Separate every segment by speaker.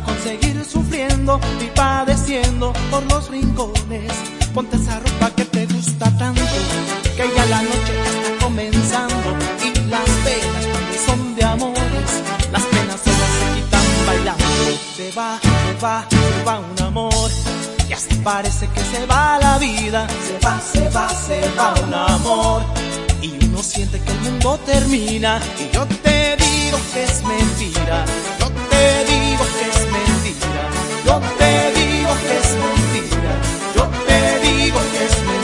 Speaker 1: conseguir sufriendo y padeciendo por los rincones. Ponte esa ropa que te gusta tanto, que ya la noche está comenzando y las penas cuando son de amores, las penas solo se quitan bailando. Se va, se va, se va un amor y hasta parece que se va la vida. Se va, se va, se va un amor y uno siente que el mundo termina. Y yo te digo que es mentira, yo te digo que es mentira, yo te digo que es mentira, yo te digo que es mentira.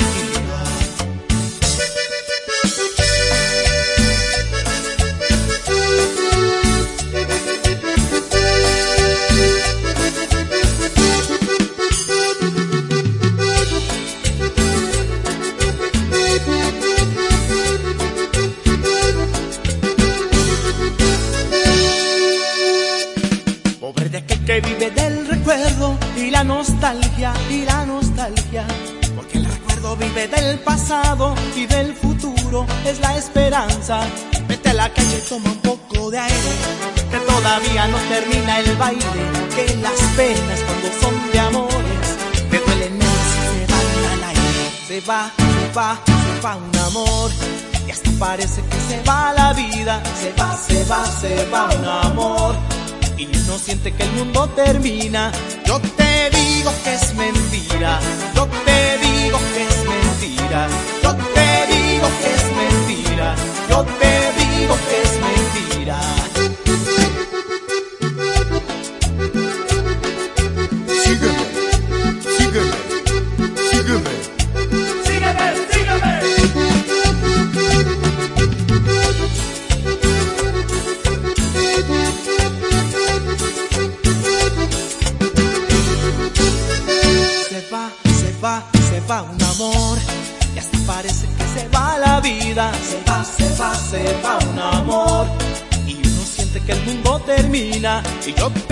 Speaker 1: Pobre de aquel que vive del recuerdo y la nostalgia, porque el recuerdo vive del pasado y del futuro es la esperanza. Vete a la calle y toma un poco de aire, que todavía no termina el baile, que las penas cuando son de amores te duelen menos si se van al aire. Se va, se va, se va un amor y hasta parece que se va la vida. Se va, se va, se va un amor y uno siente que el mundo termina. Yo te digo que es mentira, yo te digo que es mentira, yo te digo que es mentira, yo te digo que es mentira.
Speaker 2: Sígueme, sígueme, sígueme.
Speaker 1: Sígueme, sígueme. Se va un amor y hasta parece que se va la vida. Se va, se va, se va un amor y uno siente que el mundo termina. Y yo